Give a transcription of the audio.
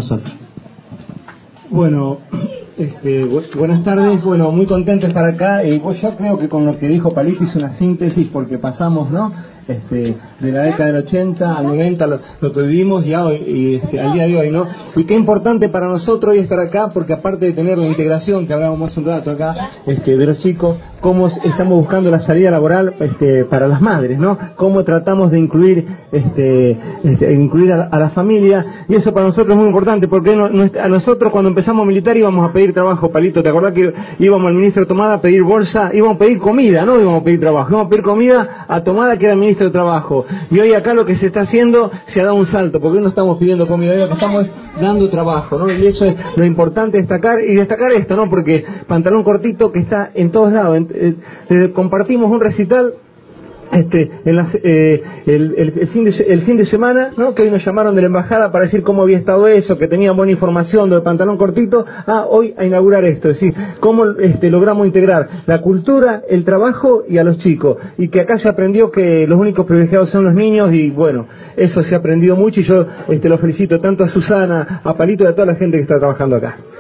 nosotros. Bueno, buenas tardes, bueno, muy contento de estar acá y yo creo que con lo que dijo Palito hice una síntesis porque pasamos, ¿no? De la década del 80 al 90, lo que vivimos ya hoy, al día de hoy, ¿no? Y qué importante para nosotros hoy estar acá, porque aparte de tener la integración que hablábamos hace un rato acá, de los chicos, cómo estamos buscando la salida laboral, para las madres, ¿no? Cómo tratamos de incluir, incluir a la familia, y eso para nosotros es muy importante, porque a nosotros cuando empezamos militar íbamos a pedir trabajo, Palito, ¿te acordás que íbamos al ministro Tomada a pedir bolsa? Íbamos a pedir comida, no íbamos a pedir trabajo, íbamos a pedir comida a Tomada, que era el ministro de Trabajo, y hoy acá lo que se está haciendo se ha dado un salto, porque hoy no estamos pidiendo comida, hoy lo que estamos dando trabajo, ¿no? Y eso es lo importante destacar esto, ¿no? Porque Pantalón Cortito, que está en todos lados, compartimos un recital el fin de semana, ¿no? Que hoy nos llamaron de la embajada para decir cómo había estado eso, que tenían buena información de Pantalón Cortito, hoy a inaugurar esto, es decir, cómo logramos integrar la cultura, el trabajo y a los chicos, y que acá se aprendió que los únicos privilegiados son los niños, y bueno, eso se ha aprendido mucho, y yo lo felicito tanto a Susana, a Palito y a toda la gente que está trabajando acá.